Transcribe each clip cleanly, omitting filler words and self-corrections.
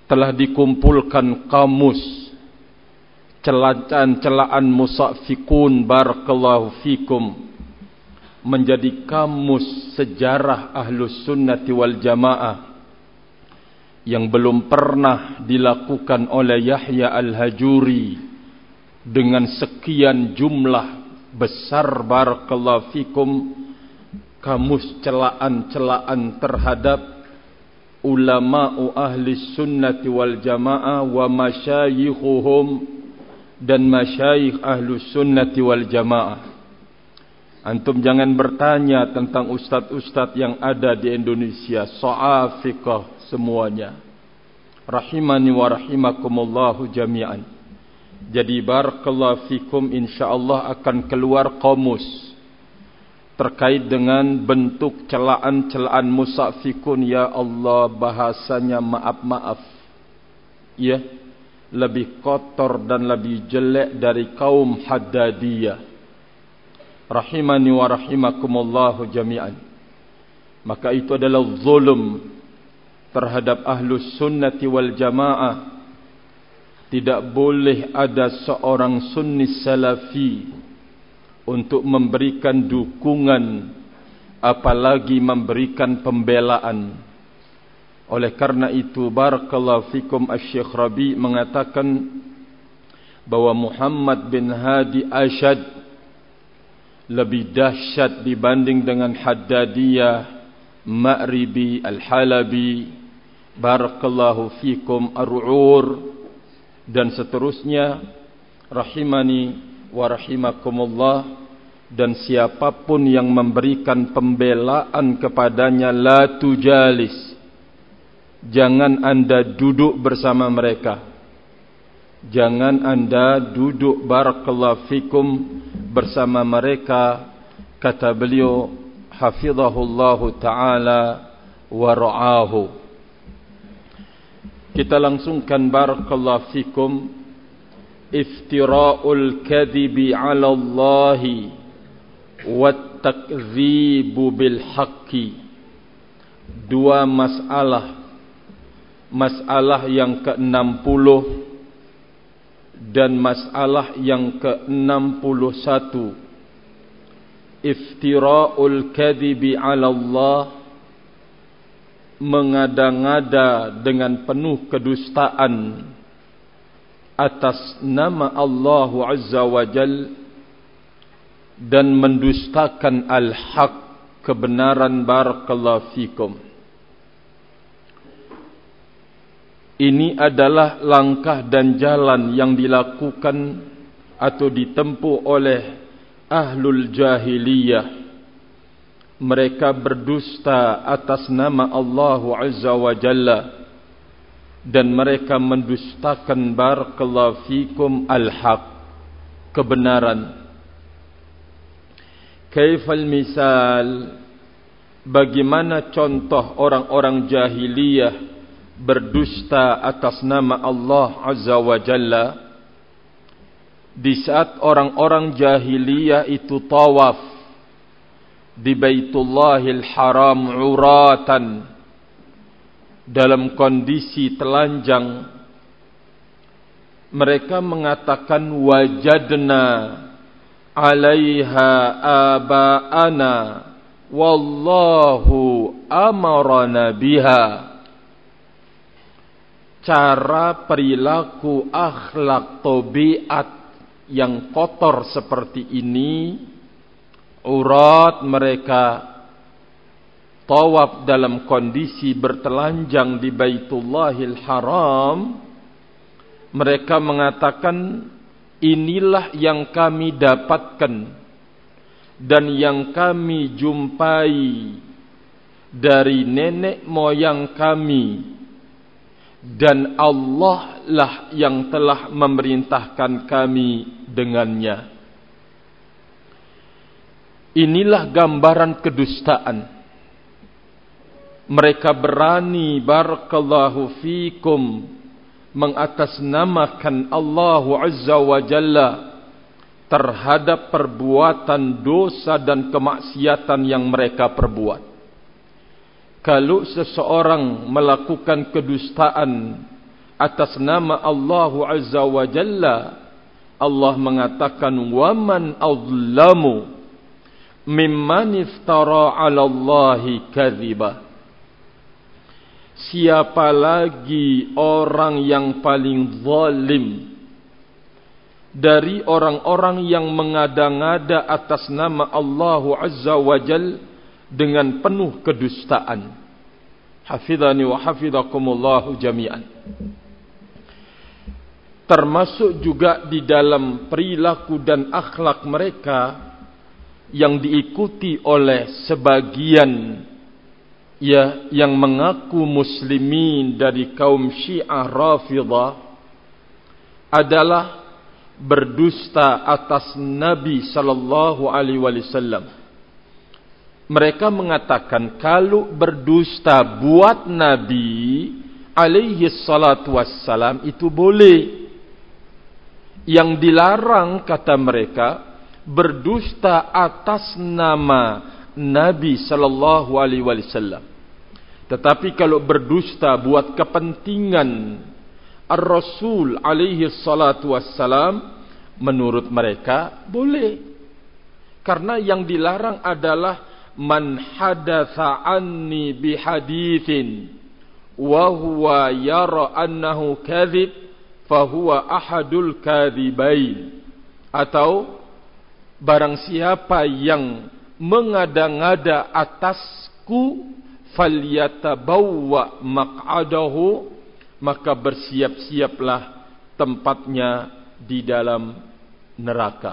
telah dikumpulkan kamus celaan musafikun barakallahu fikum menjadi kamus sejarah Ahlus Sunnati wal Jamaah yang belum pernah dilakukan oleh Yahya Al-Hajuri dengan sekian jumlah besar barakallahu fikum, kamus celaan terhadap ulama'u ahli sunnati wal jamaah wa masyayikhuhum dan masyayikh ahli sunnati wal jamaah. Antum jangan bertanya tentang ustaz-ustaz yang ada di Indonesia, so'afiqah semuanya. Rahimani wa rahimakumullahu jami'an. Jadi barakallahu fikum, insyaallah akan keluar kamus terkait dengan bentuk celaan musafikun. Ya Allah, bahasanya maaf ya, lebih kotor dan lebih jelek dari kaum Haddadiyah. Rahimani wa rahimakumullahu jami'an. Maka itu adalah zulm terhadap Ahlus Sunnati wal Jamaah. Tidak boleh ada seorang sunni salafi untuk memberikan dukungan, apalagi memberikan pembelaan. Oleh karena itu barakallahu fikum, Asy-Syaikh Rabi mengatakan bahwa Muhammad bin Hadi Asyad lebih dahsyat dibanding dengan Haddadiyah, Ma'ribi, Al-Halabi, barakallahu fikum, Ar-Ru'ur dan seterusnya. Rahimani wa rahimakumullah. Dan siapapun yang memberikan pembelaan kepadanya, la tujalis, jangan anda duduk bersama mereka. Jangan anda duduk barakallahu fikum bersama mereka, kata beliau hafizahullahu ta'ala wa ra'ahu. Kita langsungkan barakallahu fikum, iftira'ul kadhibi 'ala Allahi wat takdzibu bil haqqi. Dua masalah yang ke-60 dan masalah yang ke-61. Iftira'ul kadhibi 'ala Allah, mengada-ngada dengan penuh kedustaan atas nama Allah Azza wa Jal dan mendustakan al-haq, kebenaran. Barakallahu fikum. Ini adalah langkah dan jalan yang dilakukan atau ditempuh oleh ahlul jahiliyah. Mereka berdusta atas nama Allah Azza wa Jalla dan mereka mendustakan barakallahu fikum al-haq, kebenaran. Kaifal misal, bagaimana contoh orang-orang jahiliyah berdusta atas nama Allah Azza wa Jalla? Di saat orang-orang jahiliyah itu tawaf di Baitullahil Haram uratan, dalam kondisi telanjang, mereka mengatakan wajadna 'alaiha aba'ana wallahu amarana biha. Cara perilaku, akhlak, tabiat yang kotor seperti ini, urat mereka tawaf dalam kondisi bertelanjang di Baitullahil Haram, mereka mengatakan inilah yang kami dapatkan dan yang kami jumpai dari nenek moyang kami, dan Allah lah yang telah memerintahkan kami dengannya. Inilah gambaran kedustaan. Mereka berani barakallahu fikum mengatasnamakan Allah Azza wa Jalla terhadap perbuatan dosa dan kemaksiatan yang mereka perbuat. Kalau seseorang melakukan kedustaan atas nama Allah Azza wa Jalla, Allah mengatakan waman azlamu mimman iftara 'ala Allahi kadhiba. Siapa lagi orang yang paling zalim dari orang-orang yang mengada-ngada atas nama Allah Azza wa Jalla dengan penuh kedustaan. Hafidhani wa hafidhakumullahu jami'an. Termasuk juga di dalam perilaku dan akhlak mereka yang diikuti oleh sebagian yang mengaku muslimin dari kaum Syiah Rafidhah adalah berdusta atas Nabi sallallahu alaihi wasallam. Mereka mengatakan kalau berdusta buat Nabi alaihi salatu wassalam itu boleh. Yang dilarang, kata mereka, berdusta atas nama Nabi sallallahu alaihi wasallam. Tetapi kalau berdusta buat kepentingan Ar-Rasul alaihi salatu wassalam, menurut mereka boleh. Karena yang dilarang adalah man hadatha anni bihadithin wa huwa yara annahu kadhib fahuwa ahadul kadhibain. Atau barang siapa yang mengada-ngada atasku falyatabawwa maq'adahu, maka bersiap-siaplah tempatnya di dalam neraka.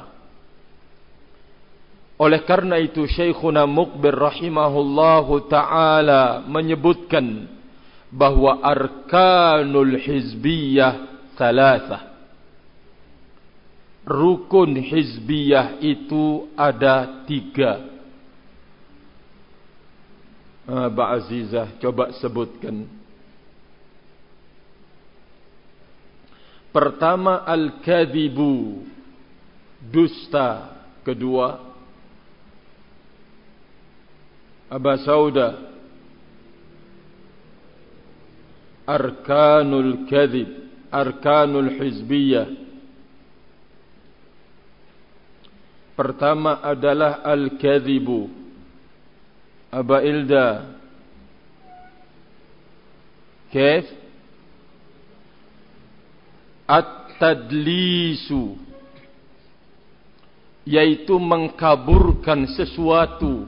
Oleh karena itu Syekhuna Muqbil rahimahullahu ta'ala menyebutkan bahwa arkanul hizbiyah thalathah. Rukun hizbiyah itu ada 3. Ba Azizah, coba sebutkan. Pertama, al-kadhibu, dusta. Kedua, Aba Sauda, arkanul kadhib, arkanul hizbiyah. Pertama adalah al-kadhibu. Aba Ilda, kaif? At-tadlisu, yaitu mengkaburkan sesuatu.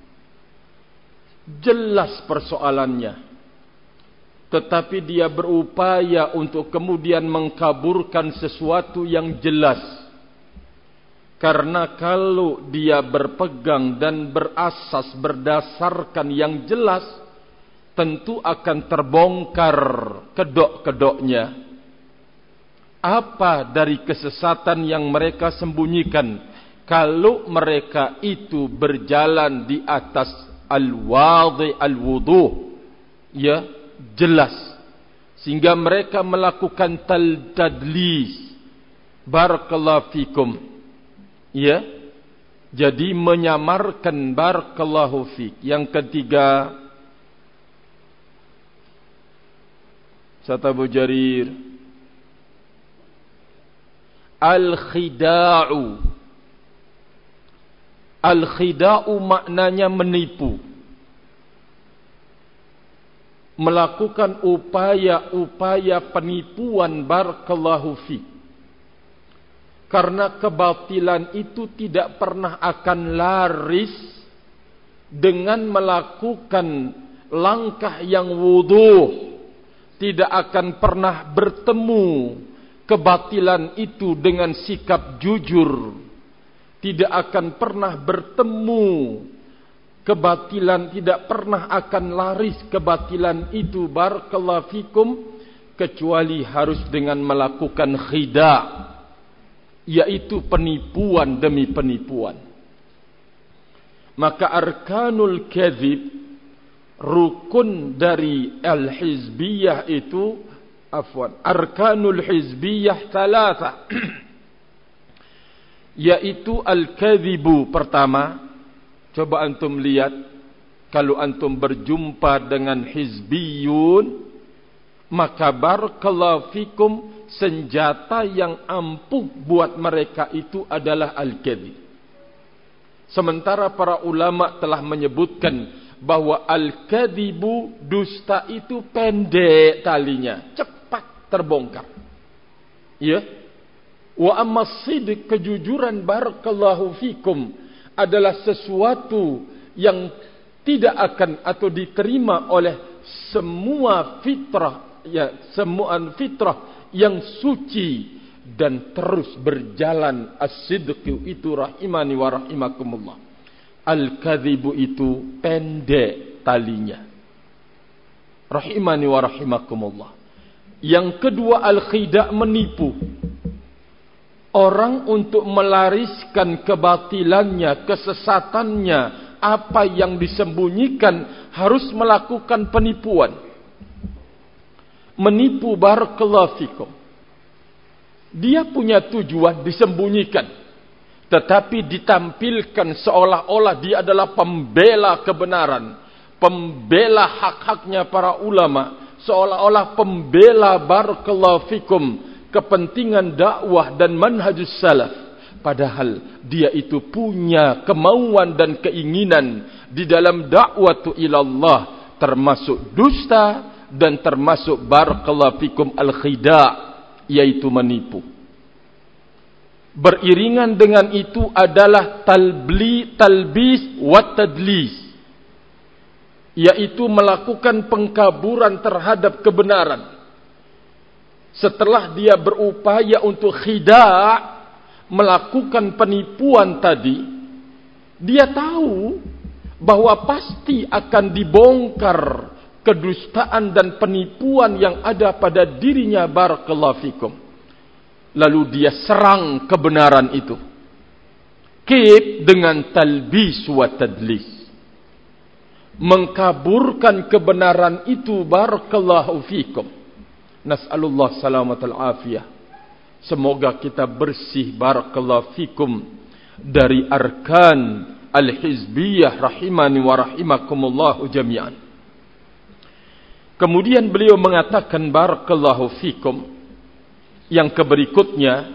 Jelas persoalannya, tetapi dia berupaya untuk kemudian mengkaburkan sesuatu yang jelas. Karena kalau dia berpegang dan berasas berdasarkan yang jelas, tentu akan terbongkar kedok-kedoknya. Apa dari kesesatan yang mereka sembunyikan kalau mereka itu berjalan di atas al-wadhi al-wuduh, ya, jelas, sehingga mereka melakukan tadlis. Barakallahu fikum. Ya, jadi menyamarkan. Barakallahu fik. Yang ketiga, Ustaz Abu Jarir, al-khida'u. Al-khida'u maknanya menipu, melakukan upaya-upaya penipuan. Barakallahu fik. Karena kebatilan itu tidak pernah akan laris dengan melakukan langkah yang wuduh. Tidak akan pernah bertemu kebatilan itu dengan sikap jujur. Tidak akan pernah bertemu kebatilan, tidak pernah akan laris kebatilan itu. Barakallahu fikum. Kecuali harus dengan melakukan khida', yaitu penipuan demi penipuan. Maka arkanul kadhib, rukun dari al-hizbiyah itu, arkanul hizbiyah thalatha, yaitu al-kadhibu. Pertama, coba antum lihat, kalau antum berjumpa dengan hizbiyun, maka barakallahu fikum, senjata yang ampuh buat mereka itu adalah al-kadzib. Sementara para ulama telah menyebutkan bahwa al-kadzibu, dusta itu pendek talinya, cepat terbongkar. Ya. Wa amma sidq, kejujuran barakallahu fikum, adalah sesuatu yang tidak akan atau diterima oleh semua fitrah, ya, semua fitrah yang suci dan terus berjalan. As-sidqu itu rahimani wa rahimakumullah. Al-kadzibu itu pendek talinya. Rahimani wa rahimakumullah. Yang kedua, al-khida', menipu orang untuk melariskan kebatilannya, kesesatannya, apa yang disembunyikan, harus melakukan penipuan. Menipu barakallahu fikum. Dia punya tujuan disembunyikan, tetapi ditampilkan seolah-olah dia adalah pembela kebenaran, pembela hak-haknya para ulama, seolah-olah pembela barakallahu fikum kepentingan dakwah dan manhajus salaf. Padahal dia itu punya kemauan dan keinginan di dalam dakwah ilallah, termasuk dusta dan termasuk barakallahu fikum al-khida', yaitu menipu. Beriringan dengan itu adalah talbis wa tadlis, yaitu melakukan pengkaburan terhadap kebenaran. Setelah dia berupaya untuk khida', melakukan penipuan tadi, dia tahu bahwa pasti akan dibongkar kedustaan dan penipuan yang ada pada dirinya barakallahu fikum. Lalu dia serang kebenaran itu. Kib dengan talbis wa tadlis, mengkaburkan kebenaran itu barakallahu fikum. Nas'alullah salamatal afiyah. Semoga kita bersih barakallahu fikum dari arkan al-hizbiyah rahimani wa rahimakumullah jami'an. Kemudian beliau mengatakan barakallahu fikum, yang keberikutnya,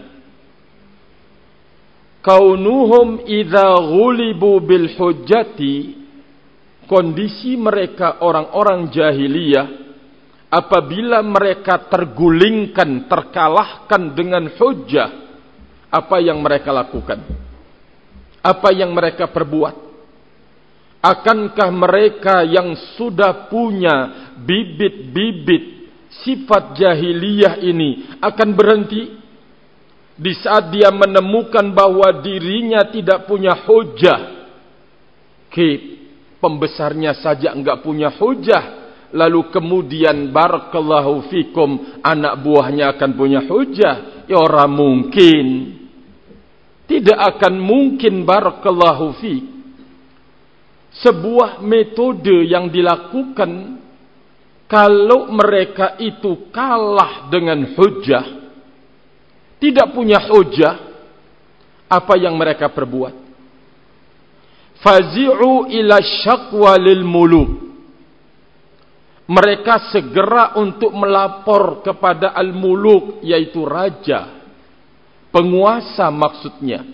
kaunuhum idza ghulibu bil hujjati, kondisi mereka orang-orang jahiliyah apabila mereka tergulingkan, terkalahkan dengan hujjah, apa yang mereka lakukan? Apa yang mereka perbuat? Akankah mereka yang sudah punya bibit-bibit sifat jahiliyah ini akan berhenti di saat dia menemukan bahwa dirinya tidak punya hujjah? Pembesarnya saja enggak punya hujjah, lalu kemudian barakallahu fikum anak buahnya akan punya hujjah? Ya orang mungkin. Tidak akan mungkin barakallahu fik. Sebuah metode yang dilakukan kalau mereka itu kalah dengan hujjah, tidak punya hujjah, apa yang mereka perbuat? Fazi'u ila syaqwa lil muluk. Mereka segera untuk melapor kepada al-muluk, yaitu raja, penguasa maksudnya.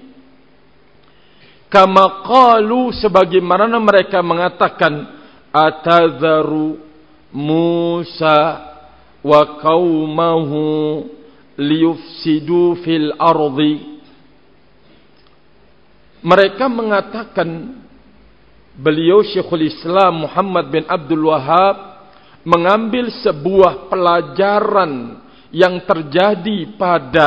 Kama qalu, sebagaimana mereka mengatakan, atadharu Musa wa qaumahu liyufsidu fil ardi. Mereka mengatakan, beliau Syekhul Islam Muhammad bin Abdul Wahhab mengambil sebuah pelajaran yang terjadi pada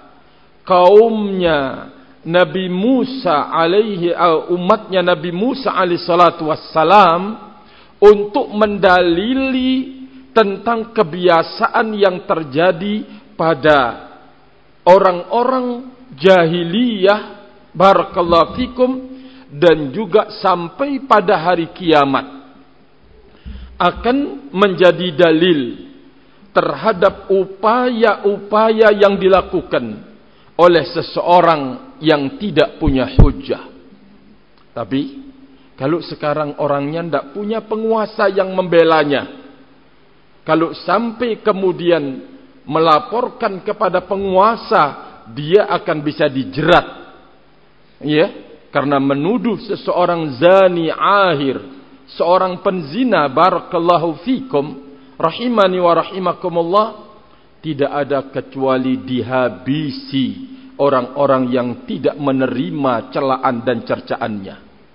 kaumnya Nabi Musa umatnya Nabi Musa alaihi salatu wassalam, untuk mendalili tentang kebiasaan yang terjadi pada orang-orang jahiliyah barakallahu fikum, dan juga sampai pada hari kiamat akan menjadi dalil terhadap upaya-upaya yang dilakukan oleh seseorang yang tidak punya hujjah. Tapi kalau sekarang orangnya tidak punya penguasa yang membelanya, Kalau sampai kemudian melaporkan kepada penguasa, dia akan bisa dijerat, ya, karena menuduh seseorang zani ahir, seorang penzina. Barakallahu fikum, rahimani wa rahimakumullah. Tidak ada kecuali dihabisi orang-orang yang tidak menerima celaan dan cercaannya.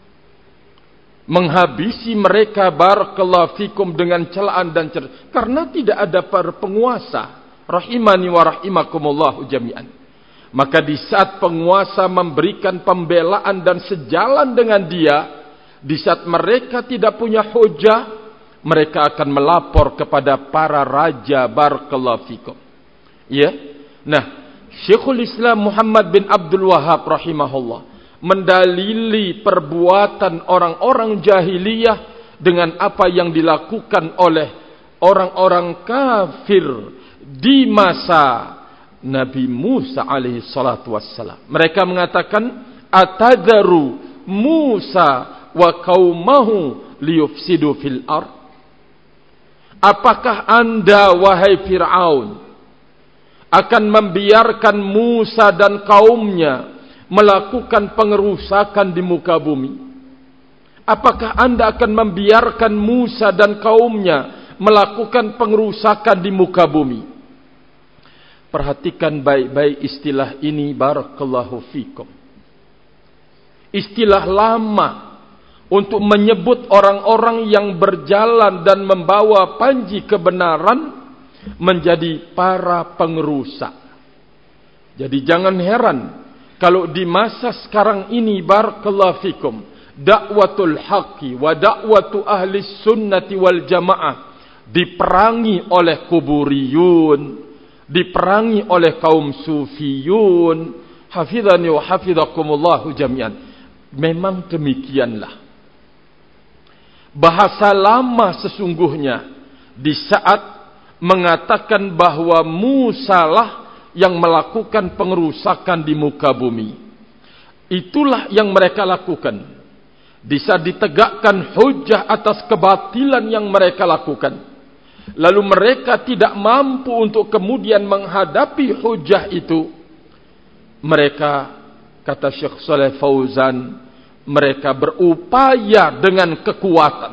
Menghabisi mereka, barakallahu fikum, dengan celaan dan cercaan, karena tidak ada para penguasa. Rahimani wa rahimakumullah jami'an. Maka di saat penguasa memberikan pembelaan dan sejalan dengan dia, di saat mereka tidak punya hujah, mereka akan melapor kepada para raja. Barakallahu fikum. Ya. Nah, Syekhul Islam Muhammad bin Abdul Wahhab rahimahullah mendalili perbuatan orang-orang jahiliyah dengan apa yang dilakukan oleh orang-orang kafir di masa Nabi Musa alaihi salatu wassalam. Mereka mengatakan, atadharu Musa wa qaumahu liyufsidu fil ard. Apakah anda, wahai Fir'aun, akan membiarkan Musa dan kaumnya melakukan pengerusakan di muka bumi? Apakah anda akan membiarkan Musa dan kaumnya melakukan pengerusakan di muka bumi? Perhatikan baik-baik istilah ini, barakallahu fikum. Istilah lama untuk menyebut orang-orang yang berjalan dan membawa panji kebenaran menjadi para pengerusak. Jadi jangan heran kalau di masa sekarang ini, barakallahu fikum, dakwatul haqqi wa dakwatu ahli sunnati wal jamaah diperangi oleh kuburiyun, diperangi oleh kaum sufiyun. Hafizani wa hafizakumullahu jami'an. Memang demikianlah bahasa lama sesungguhnya di saat mengatakan bahwa Musa lah yang melakukan pengerusakan di muka bumi. Itulah yang mereka lakukan. Di saat ditegakkan hujah atas kebatilan yang mereka lakukan, lalu mereka tidak mampu untuk kemudian menghadapi hujah itu, mereka, kata Syekh Saleh Fauzan, mereka berupaya dengan kekuatan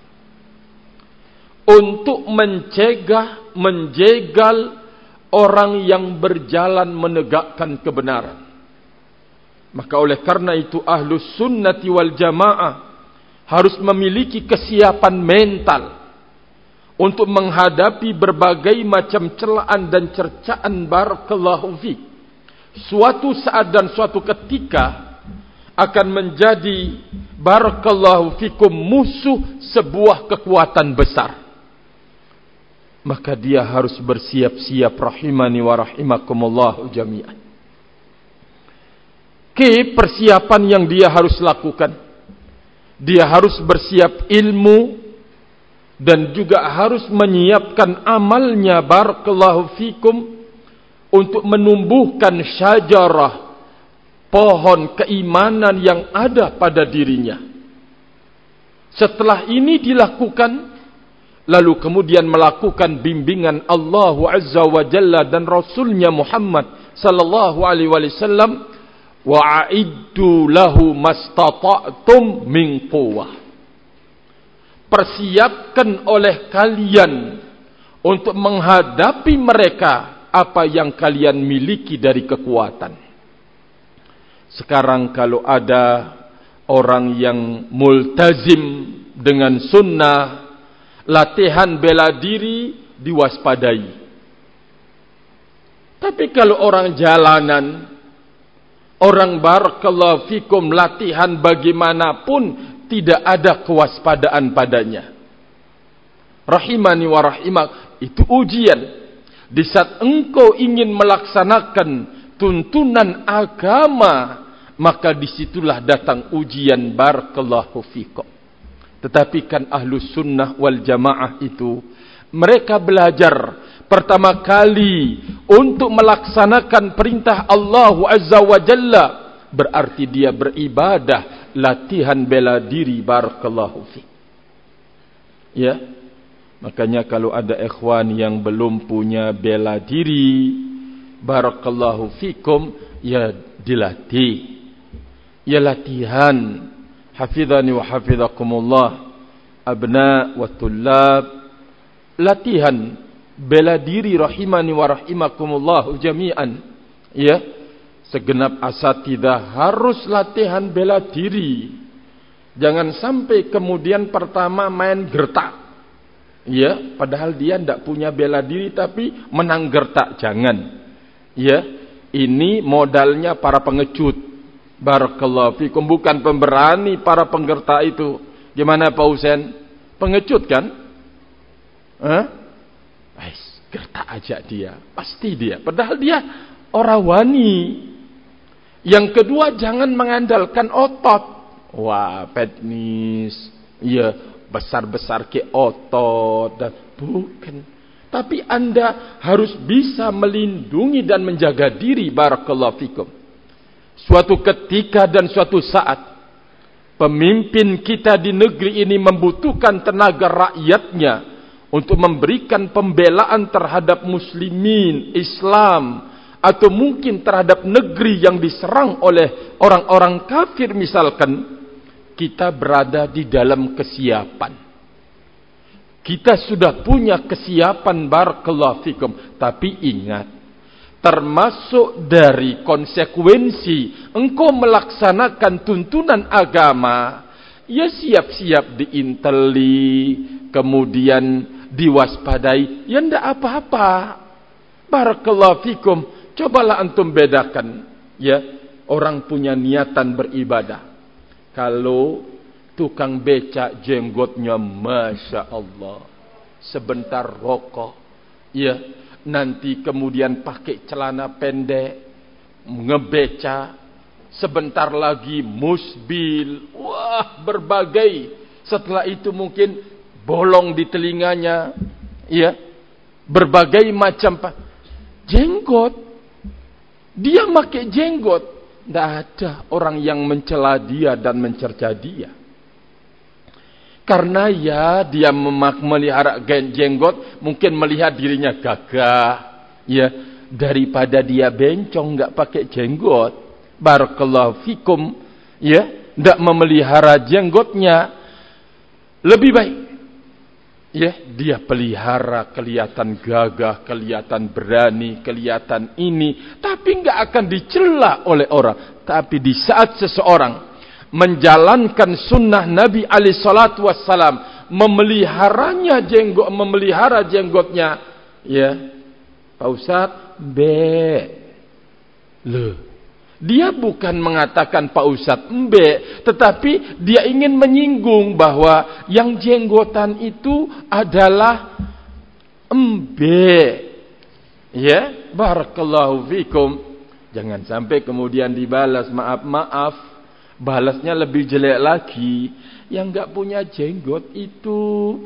untuk mencegah, menjegal orang yang berjalan menegakkan kebenaran. Maka oleh karena itu Ahlus Sunnati wal Jamaah harus memiliki kesiapan mental untuk menghadapi berbagai macam celaan dan cercaan. Barakallahu fi. Suatu saat dan suatu ketika akan menjadi, barakallahu fikum, musuh sebuah kekuatan besar. Maka dia harus bersiap-siap, rahimani wa rahimakumullahu jami'an. Persiapan yang dia harus lakukan, dia harus bersiap ilmu dan juga harus menyiapkan amalnya, barakallahu fikum, untuk menumbuhkan syajarah, pohon keimanan yang ada pada dirinya. Setelah ini dilakukan, lalu kemudian melakukan bimbingan Allah Azza wa Jalla dan Rasulnya Muhammad sallallahu alaihi wasallam, wa'iddu lahu mastata'tum min quwwah. Persiapkan oleh kalian untuk menghadapi mereka apa yang kalian miliki dari kekuatan. Sekarang kalau ada orang yang multazim dengan sunnah, latihan bela diri diwaspadai. Tapi kalau orang jalanan, orang barakallahu fikum latihan bagaimanapun, tidak ada kewaspadaan padanya. Rahimani wa rahimak, itu ujian. Di saat engkau ingin melaksanakan tuntunan agama, maka disitulah datang ujian, barakallahu fikum. Tetapi kan Ahlus Sunnah wal Jamaah itu, mereka belajar pertama kali untuk melaksanakan perintah Allah Azza wa Jalla, berarti dia beribadah, latihan bela diri, barakallahu fi. Ya. Makanya kalau ada ikhwan yang belum punya bela diri, barakallahu fikum, ya dilatih. Ya latihan. Hafidhani wa hafidhakumullah. Abna wa tullab. Latihan bela diri rahimani wa rahimakumullah jami'an. Ya, segenap asatidzah harus latihan bela diri. Jangan sampai kemudian pertama main gertak. Ya, padahal dia tidak punya bela diri tapi menang gertak. Jangan. Ya, ini modalnya para pengecut. Barakallahu fikum, bukan pemberani para penggertak itu. Gimana Pak Husain? Pengecut kan? Gertak aja dia, pasti dia. Padahal dia orang wani. Yang kedua, jangan mengandalkan otot. Wah, petnis. Ya, besar-besar ke otot dan bukan. Tapi Anda harus bisa melindungi dan menjaga diri. Barakallahu fikum. Suatu ketika dan suatu saat, pemimpin kita di negeri ini membutuhkan tenaga rakyatnya untuk memberikan pembelaan terhadap muslimin, Islam, atau mungkin terhadap negeri yang diserang oleh orang-orang kafir misalkan. Kita berada di dalam kesiapan. Kita sudah punya kesiapan, barakallahu fikum. Tapi ingat, termasuk dari konsekuensi engkau melaksanakan tuntunan agama, ya siap-siap diinteli, kemudian diwaspadai, ya ndak apa-apa. Barakallahu fikum. Cobalah antum bedakan, ya, orang punya niatan beribadah. Kalau tukang becak jenggotnya Masya Allah, sebentar rokok, ya, nanti kemudian pakai celana pendek, ngebeca, sebentar lagi musbil, wah berbagai. Setelah itu mungkin bolong di telinganya, ya, berbagai macam jenggot. Dia pakai jenggot. Tidak ada orang yang mencela dia dan mencerca dia. Karena ya dia memelihara jenggot, mungkin melihat dirinya gagah. Ya, daripada dia bencong nggak pakai jenggot. Barakallahu fikum. Ya, tidak memelihara jenggotnya. Lebih baik. Ya, dia pelihara, kelihatan gagah, kelihatan berani, kelihatan ini, tapi enggak akan dicela oleh orang. Tapi di saat seseorang menjalankan sunnah Nabi alaihi salatu wassalam, memelihara jenggotnya, ya, Pak Ustaz, dia bukan mengatakan Pak Ustaz embe, tetapi dia ingin menyinggung bahwa yang jenggotan itu adalah embe. Ya, barakallahu fikum. Jangan sampai kemudian dibalas maaf, balasnya lebih jelek lagi. Yang enggak punya jenggot itu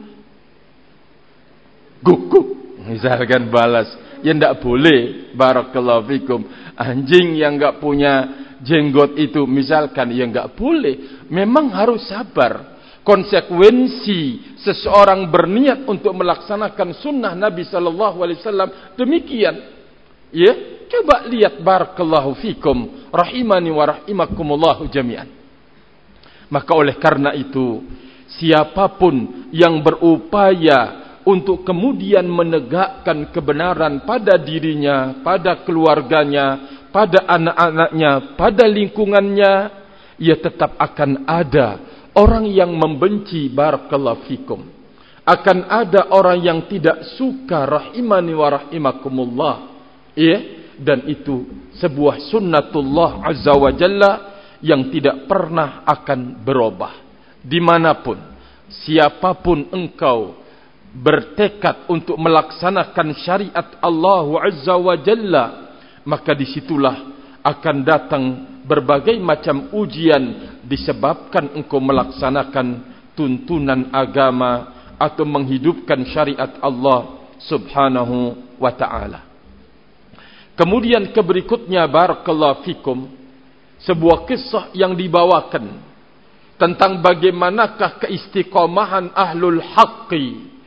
guguk. Misalkan balas, ya enggak boleh. Barakallahu fikum. Anjing yang enggak punya jenggot itu misalkan, ya enggak boleh. Memang harus sabar. Konsekuensi seseorang berniat untuk melaksanakan sunnah Nabi sallallahu alaihi wasallam demikian. Ya, coba lihat, barakallahu fikum, rahimani wa rahimakumullah jami'an. Maka oleh karena itu, siapapun yang berupaya untuk kemudian menegakkan kebenaran pada dirinya, pada keluarganya, pada anak-anaknya, pada lingkungannya, ia tetap akan ada orang yang membenci, barakallahu fikum. Akan ada orang yang tidak suka, rahimani wa rahimakumullah. Ya, dan itu sebuah sunnatullah azza wa jalla yang tidak pernah akan berubah. Dimanapun, siapapun engkau bertekad untuk melaksanakan syariat Allah azza wa jalla, maka disitulah akan datang berbagai macam ujian disebabkan engkau melaksanakan tuntunan agama atau menghidupkan syariat Allah subhanahu wa ta'ala. Kemudian keberikutnya, barakallahu fikum, sebuah kisah yang dibawakan tentang bagaimanakah keistiqomahan ahlul haqqi,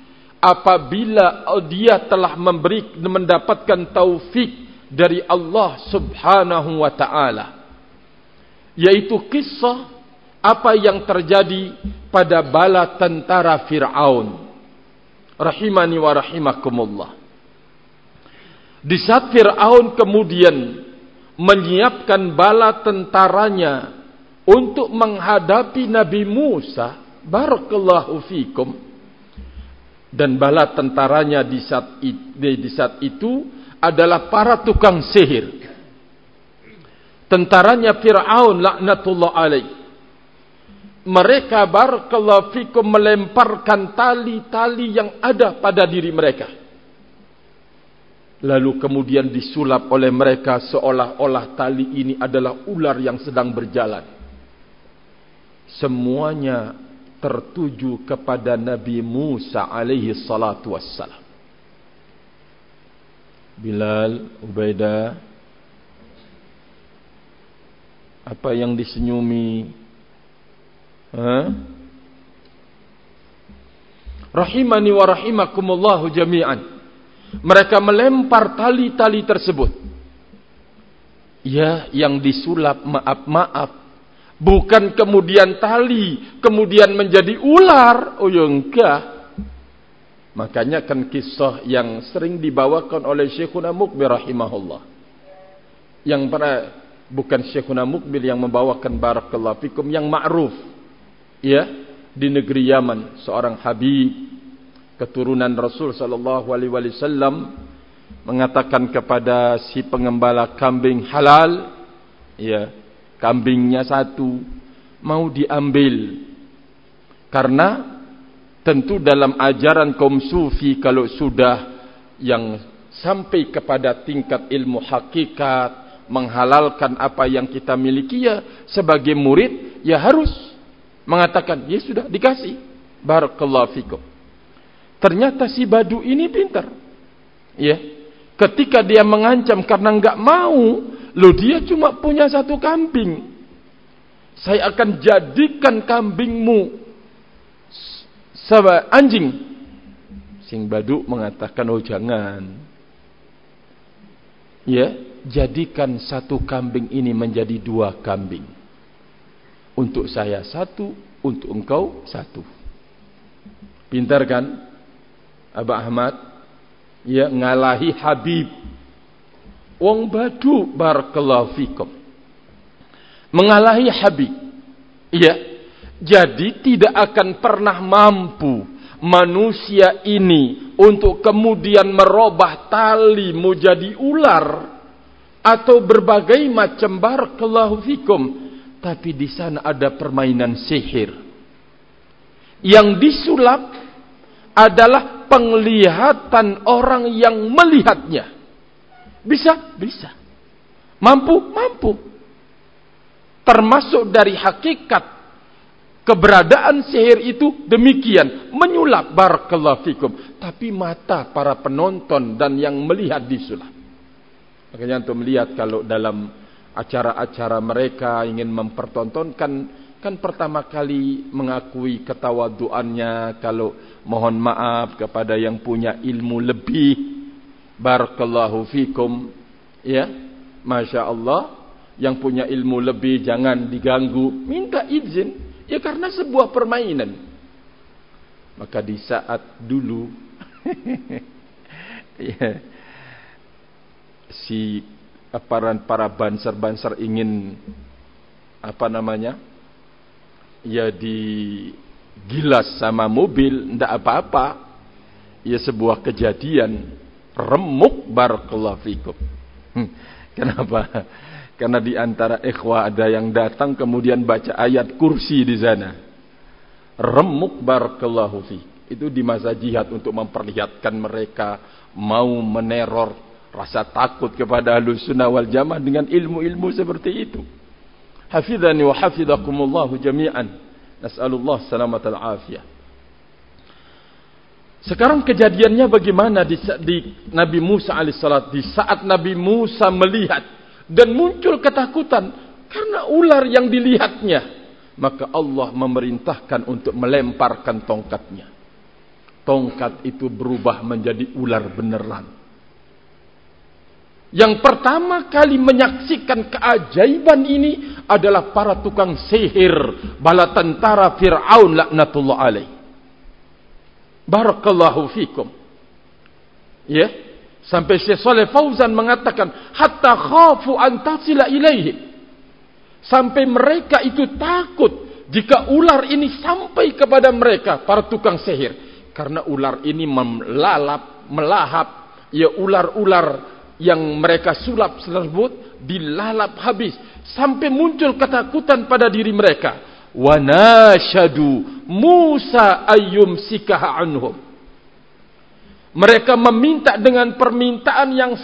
apabila dia telah mendapatkan taufik dari Allah Subhanahu wa taala, yaitu kisah apa yang terjadi pada bala tentara Fir'aun. Rahimani wa rahimakumullah. Di saat Fir'aun kemudian menyiapkan bala tentaranya untuk menghadapi Nabi Musa, barakallahu fikum, dan bala tentaranya di saat itu adalah para tukang sihir. Tentaranya Fir'aun laknatullah alaih. Mereka barakallahu fikum melemparkan tali-tali yang ada pada diri mereka. Lalu kemudian disulap oleh mereka seolah-olah tali ini adalah ular yang sedang berjalan. Semuanya tertuju kepada Nabi Musa alaihi salatu wassalam. Bilal, Ubaidah, apa yang disenyumi? Rahimani wa rahimakumullahu jami'an. Mereka melempar tali-tali tersebut. Ya, yang disulap, maaf. Bukan kemudian tali kemudian menjadi ular. Oh ya enggak. Makanya kan kisah yang sering dibawakan oleh Syekhuna Mukbil rahimahullah. Yang bukan Syekhuna Mukbil yang membawakan, barakallahu fikum, yang ma'ruf. Ya, di negeri Yaman, seorang habib keturunan Rasul sallallahu alaihi wasallam mengatakan kepada si pengembala kambing halal, ya, kambingnya satu mau diambil, karena tentu dalam ajaran kaum sufi kalau sudah yang sampai kepada tingkat ilmu hakikat, menghalalkan apa yang kita miliki, ya sebagai murid ya harus mengatakan ya sudah dikasih, barakallahu fikum. Ternyata si Badu ini pintar. Ya. Ketika dia mengancam karena enggak mau, loh dia cuma punya satu kambing. Saya akan jadikan kambingmu sebagai anjing. Sing Badu mengatakan, oh jangan. Ya, jadikan satu kambing ini menjadi dua kambing. Untuk saya satu, untuk engkau satu. Pintar kan? Aba Ahmad, ya, ngalahi Habib. Wong Badu, barakallahu fikum, mengalahi Habib. Ya, jadi tidak akan pernah mampu manusia ini untuk kemudian merubah tali menjadi ular atau berbagai macam, barakallahu fikum. Tapi di sana ada permainan sihir. Yang disulap adalah penglihatan orang yang melihatnya. Bisa? Bisa. Mampu? Mampu. Termasuk dari hakikat keberadaan sihir itu demikian. Menyulap, barakallahu fikum. Tapi mata para penonton dan yang melihat disulap. Makanya untuk melihat kalau dalam acara-acara mereka ingin mempertontonkan, kan pertama kali mengakui ketawaduannya, kalau mohon maaf kepada yang punya ilmu lebih, barakallahu fikum, ya, masya Allah, yang punya ilmu lebih jangan diganggu, minta izin, ya karena sebuah permainan. Maka di saat dulu ya, si para banser-banser ingin ya digilas sama mobil, ndak apa-apa. Ya sebuah kejadian remuk, barakallahu fikum. Kenapa? Karena di antara ikhwah ada yang datang kemudian baca ayat kursi di sana. Remuk, barakallahu fikum. Itu di masa jihad untuk memperlihatkan mereka mau meneror, rasa takut kepada Ahlus Sunnah wal Jamaah dengan ilmu-ilmu seperti itu. Hafidhani wa hafidhakumullahu jami'an. Nas'alullah salamatal afiyah. Sekarang kejadiannya bagaimana di Nabi Musa alaihissalam, di saat Nabi Musa melihat dan muncul ketakutan karena ular yang dilihatnya, maka Allah memerintahkan untuk melemparkan tongkatnya. tongkat itu berubah menjadi ular beneran. Yang pertama kali menyaksikan keajaiban ini adalah para tukang sihir bala tentara Fir'aun laknatullah alaih. Barakallahu fikum. Ya, sampai Syekh Shalih Fauzan mengatakan hatta khafu an tasila ilaihim. Sampai mereka itu takut jika ular ini sampai kepada mereka, para tukang sihir. Karena ular ini melahap, ya ular-ular yang mereka sulap tersebut dilalap habis sampai muncul ketakutan pada diri mereka. Wa nashadu Musa ayyumsikaha anhum. Mereka meminta dengan permintaan yang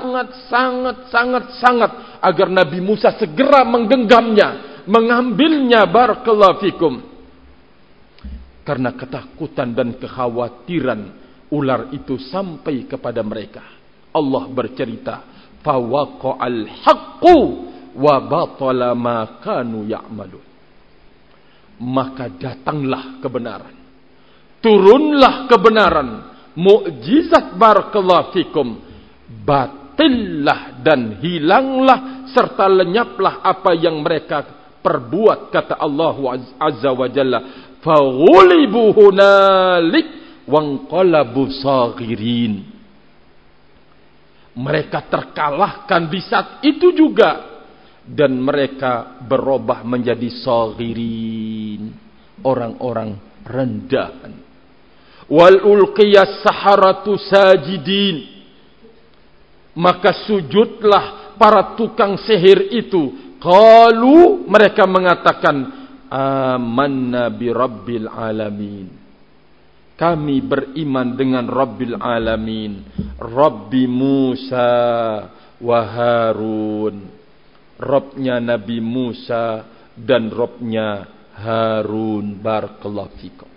sangat agar Nabi Musa segera menggenggamnya, mengambilnya. Barakallahu fikum. Karena ketakutan dan kekhawatiran ular itu sampai kepada mereka. Allah bercerita, fawaqa'al haqqu wa batala ma kanu ya'malun. Maka datanglah kebenaran, turunlah kebenaran, mukjizat. Barakallahu fikum. Batillah dan hilanglah serta lenyaplah apa yang mereka perbuat, kata Allah Azza wa Jalla. Faghulibu hunalik wanqalabu saghirin. Mereka terkalahkan di saat itu juga, dan mereka berubah menjadi saghirin, orang-orang rendahan. Wal ulqiyas saharatu sajidin. Maka sujudlah para tukang sihir itu. Qalu, mereka mengatakan, amanna bi rabbil alamin. Kami beriman dengan Rabbil Alamin, Rabbi Musa wa Harun, Rabbnya Nabi Musa dan Rabbnya Harun. Barakallahu fikum.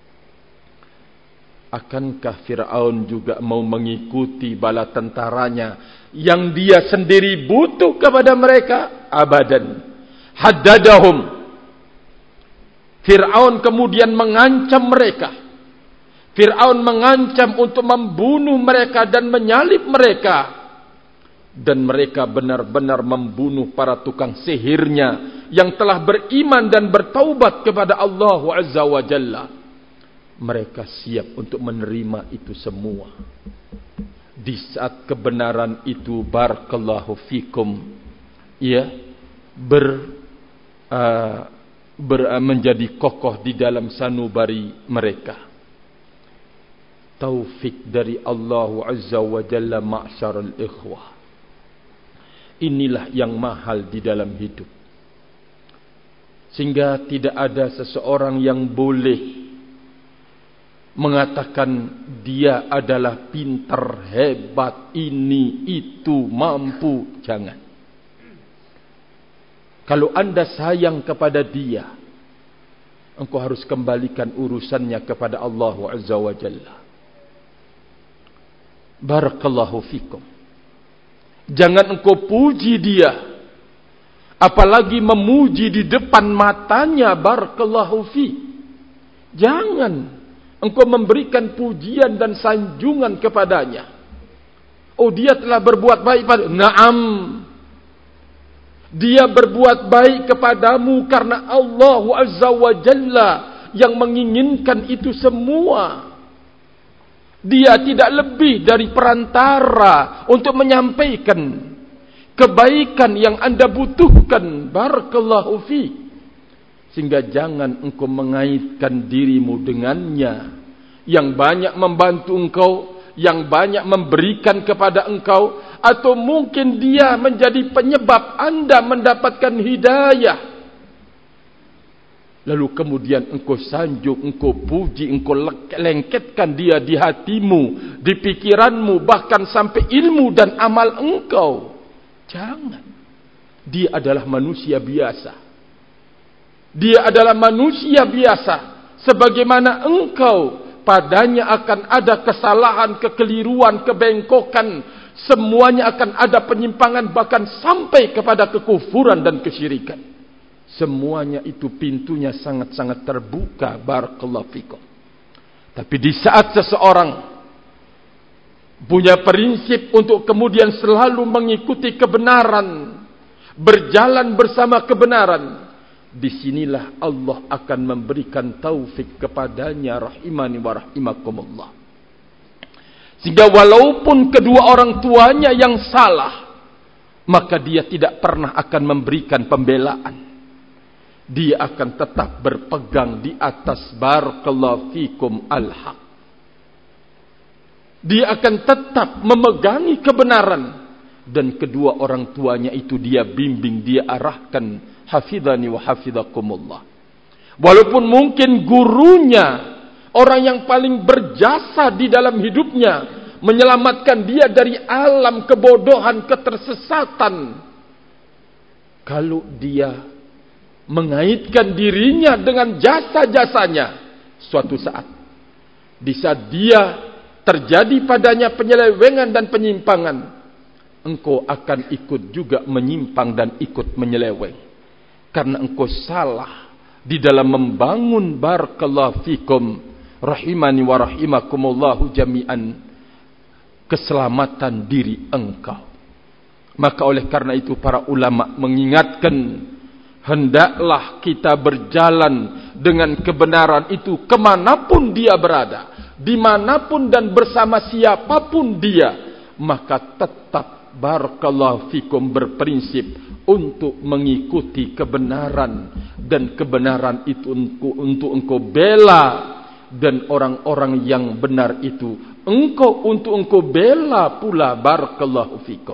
Akankah Fir'aun juga mau mengikuti bala tentaranya yang dia sendiri butuh kepada mereka? Abadan. Haddadahum. Fir'aun kemudian mengancam mereka. Fir'aun mengancam untuk membunuh mereka dan menyalib mereka. Dan mereka benar-benar membunuh para tukang sihirnya yang telah beriman dan bertaubat kepada Allah Azza wa Jalla. Mereka siap untuk menerima itu semua. Di saat kebenaran itu, barakallahu fikum, ya, menjadi kokoh di dalam sanubari mereka. Taufik dari Allah Azza wa Jalla, ma'syarul ikhwah. Inilah yang mahal di dalam hidup. Sehingga tidak ada seseorang yang boleh mengatakan dia adalah pintar, hebat, ini, itu, mampu. Jangan. Kalau anda sayang kepada dia, engkau harus kembalikan urusannya kepada Allah Azza wa Jalla. Barakallahu fikum. Jangan engkau puji dia, apalagi memuji di depan matanya. Barakallahu fi. Jangan engkau memberikan pujian dan sanjungan kepadanya. Oh, dia telah berbuat baik pada. Naam. Dia berbuat baik kepadamu karena Allah Azza wa Jalla yang menginginkan itu semua. Dia tidak lebih dari perantara untuk menyampaikan kebaikan yang anda butuhkan. Barakallahu fi. Sehingga jangan engkau mengaitkan dirimu dengannya, yang banyak membantu engkau, yang banyak memberikan kepada engkau, atau mungkin dia menjadi penyebab anda mendapatkan hidayah. Lalu kemudian engkau sanjung, engkau puji, engkau lengketkan dia di hatimu, di pikiranmu, bahkan sampai ilmu dan amal engkau. Jangan. Dia adalah manusia biasa. Dia adalah manusia biasa. Sebagaimana engkau, padanya akan ada kesalahan, kekeliruan, kebengkokan. Semuanya akan ada penyimpangan, bahkan sampai kepada kekufuran dan kesyirikan. Semuanya itu pintunya sangat-sangat terbuka. Barakallahu fikum. Tapi di saat seseorang punya prinsip untuk kemudian selalu mengikuti kebenaran, berjalan bersama kebenaran, disinilah Allah akan memberikan taufik kepadanya, rahimani wa rahimakumullah. Sehingga walaupun kedua orang tuanya yang salah, maka dia tidak pernah akan memberikan pembelaan. Dia akan tetap berpegang di atas barakallahu fikum al-haq. Dia akan tetap memegangi kebenaran, dan kedua orang tuanya itu dia bimbing, dia arahkan, hafidhani wa hafidhakumullah. Walaupun mungkin gurunya, orang yang paling berjasa di dalam hidupnya, menyelamatkan dia dari alam kebodohan, ketersesatan, kalau dia mengaitkan dirinya dengan jasa-jasanya, suatu saat di saat dia terjadi padanya penyelewengan dan penyimpangan, engkau akan ikut juga menyimpang dan ikut menyeleweng, karena engkau salah di dalam membangun barakallahu fikum, rahimani wa rahimakumullahu jami'an, keselamatan diri engkau. Maka oleh karena itu para ulama mengingatkan, hendaklah kita berjalan dengan kebenaran itu kemanapun dia berada, dimanapun dan bersama siapapun dia, maka tetap barakallahu fikum berprinsip untuk mengikuti kebenaran, dan kebenaran itu untuk engkau bela, dan orang-orang yang benar itu untuk engkau bela pula, barakallahu fikum.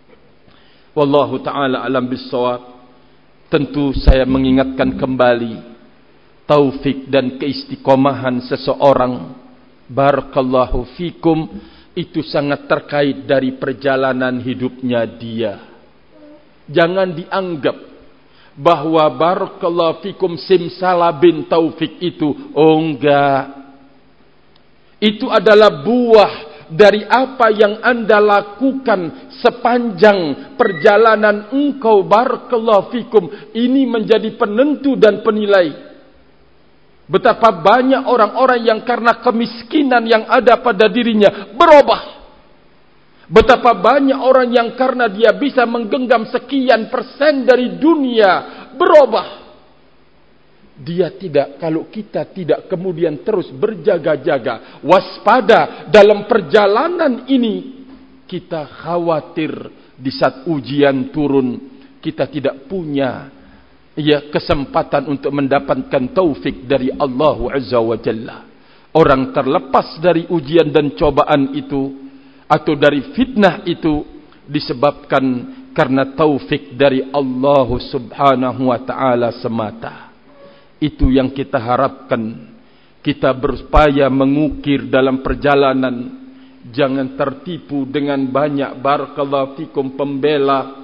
Wallahu ta'ala alam bissawab. Tentu saya mengingatkan kembali, taufik dan keistiqomahan seseorang, barakallahu fikum, itu sangat terkait dari perjalanan hidupnya dia. Jangan dianggap bahwa barakallahu fikum simsalabin taufik itu, oh enggak. Itu adalah buah dari apa yang Anda lakukan sepanjang perjalanan engkau, barakallahu fikum. Ini menjadi penentu dan penilai betapa banyak orang-orang yang karena kemiskinan yang ada pada dirinya berubah. Betapa banyak orang yang karena dia bisa menggenggam sekian persen dari dunia berubah. Dia tidak, kalau kita tidak kemudian terus berjaga-jaga, waspada dalam perjalanan ini, kita khawatir di saat ujian turun, kita tidak punya kesempatan untuk mendapatkan taufik dari Allah Azza wa Jalla. Orang terlepas dari ujian dan cobaan itu, atau dari fitnah itu, disebabkan karena taufik dari Allah Subhanahu wa Ta'ala semata. Itu yang kita harapkan. Kita berupaya mengukir dalam perjalanan. Jangan tertipu dengan banyak barakallahu fikum pembela,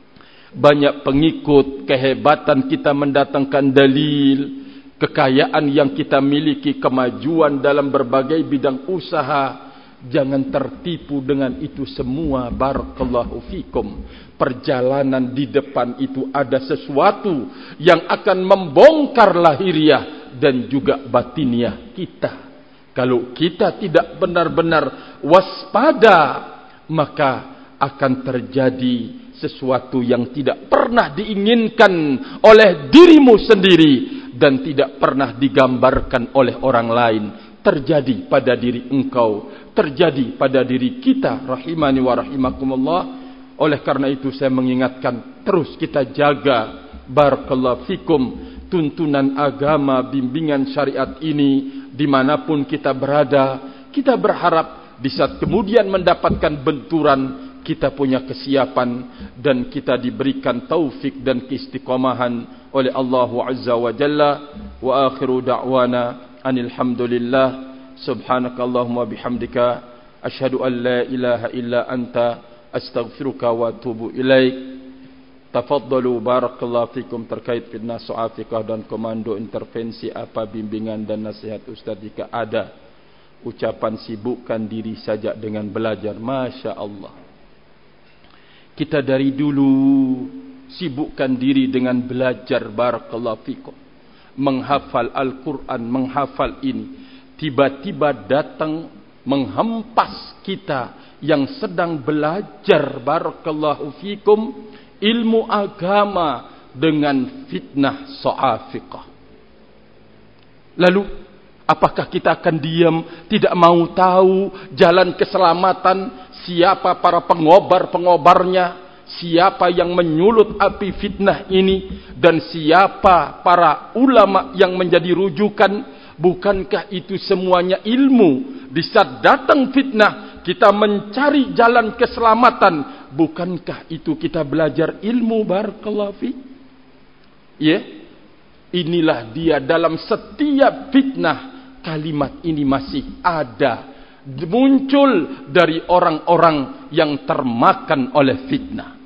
banyak pengikut, kehebatan kita mendatangkan dalil, kekayaan yang kita miliki, kemajuan dalam berbagai bidang usaha. Jangan tertipu dengan itu semua, barakallahu fikum. Perjalanan di depan itu ada sesuatu yang akan membongkar lahiriah dan juga batiniah kita. Kalau kita tidak benar-benar waspada, maka akan terjadi sesuatu yang tidak pernah diinginkan oleh dirimu sendiri dan tidak pernah digambarkan oleh orang lain. Terjadi pada diri engkau, terjadi pada diri kita, rahimani wa rahimakumullah. Oleh karena itu saya mengingatkan, terus kita jaga barakallahu fikum tuntunan agama, bimbingan syariat ini dimanapun kita berada. Kita berharap di saat kemudian mendapatkan benturan, kita punya kesiapan dan kita diberikan taufik dan keistiqomahan oleh Allah Azza wa Jalla. Wa akhiru da'wana anil hamdulillah, subhanakallahumma bihamdika, asyhadu an la ilaha illa anta, astaghfiruka wa atubu ilaik. Tafaddalu barakallahu fikum. Terkait fitnah soafikah dan komando intervensi apa, bimbingan dan nasihat Ustaz jika ada, ucapan sibukkan diri saja dengan belajar. Masya Allah, kita dari dulu sibukkan diri dengan belajar, barakallahu fikum, menghafal Al-Quran, menghafal ini. tiba-tiba datang menghempas kita yang sedang belajar barakallahu fikum ilmu agama dengan fitnah sa'iqah. Lalu apakah kita akan diam, tidak mau tahu jalan keselamatan, siapa para pengobar-pengobarnya, siapa yang menyulut api fitnah ini, dan siapa para ulama yang menjadi rujukan? Bukankah itu semuanya ilmu? Di saat datang fitnah, kita mencari jalan keselamatan. Bukankah itu kita belajar ilmu? Barakallahu fi. Ya, inilah dia dalam setiap fitnah. Kalimat ini masih ada, muncul dari orang-orang yang termakan oleh fitnah.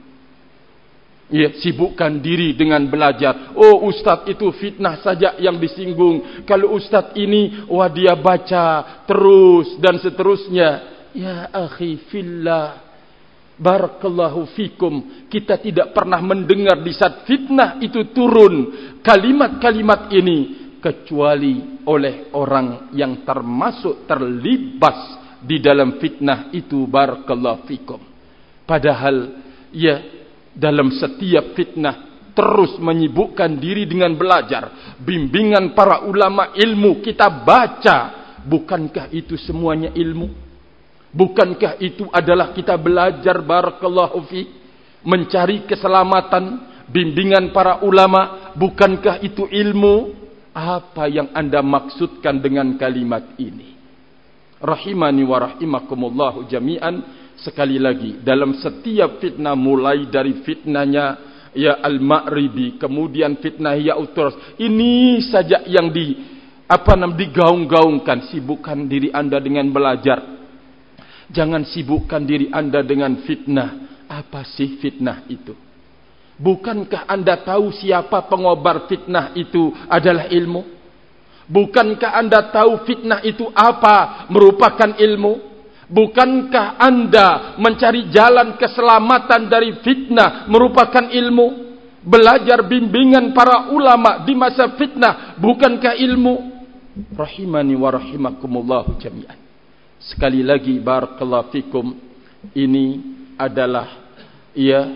Ya, sibukkan diri dengan belajar. Oh, ustaz itu fitnah saja yang disinggung. Kalau ustaz ini, wah dia baca terus dan seterusnya. Ya akhi fillah, barakallahu fikum. Kita tidak pernah mendengar di saat fitnah itu turun kalimat-kalimat ini, kecuali oleh orang yang termasuk terlibat di dalam fitnah itu, barakallahu fikum. Padahal ya, dalam setiap fitnah terus menyibukkan diri dengan belajar, bimbingan para ulama ilmu kita baca. Bukankah itu semuanya ilmu? Bukankah itu adalah kita belajar barakallahu fi, mencari keselamatan, bimbingan para ulama? Bukankah itu ilmu? Apa yang Anda maksudkan dengan kalimat ini? Rahimani wa rahimakumullahu jami'an. Sekali lagi, dalam setiap fitnah, mulai dari fitnahnya ya Al-Ma'ribi, kemudian fitnah ya Utras, ini saja yang digaung-gaungkan. Sibukkan diri Anda dengan belajar. Jangan sibukkan diri Anda dengan fitnah. Apa sih fitnah itu? Bukankah Anda tahu siapa pengobar fitnah itu adalah ilmu? Bukankah Anda tahu fitnah itu apa merupakan ilmu? Bukankah Anda mencari jalan keselamatan dari fitnah merupakan ilmu? Belajar bimbingan para ulama di masa fitnah, bukankah ilmu? Rahimani wa rahimakumullahu jami'an. Sekali lagi barakallahu fikum, ini adalah ya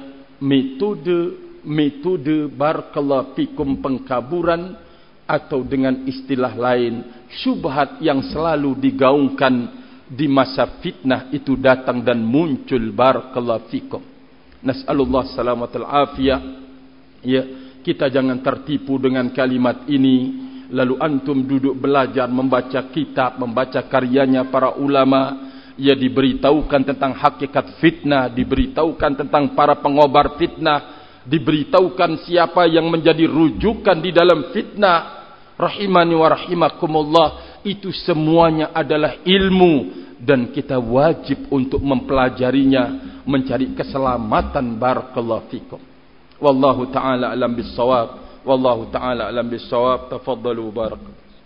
metode barakallahu fikum pengkaburan, atau dengan istilah lain syubhat yang selalu digaungkan di masa fitnah itu datang dan muncul, barakallahu fikum. Nas'alullah salamatul afiyah. Ya, kita jangan tertipu dengan kalimat ini. Lalu antum duduk belajar, membaca kitab, membaca karyanya para ulama. Ya, diberitahukan tentang hakikat fitnah, diberitahukan tentang para pengobar fitnah, diberitahukan siapa yang menjadi rujukan di dalam fitnah. Rahimani wa rahimakumullah. Itu semuanya adalah ilmu, dan kita wajib untuk mempelajarinya, mencari keselamatan. Barakallahu fikum. Wallahu ta'ala alam bis-shawab. Wallahu ta'ala alam bis-shawab. Tafaddalu barakallahu.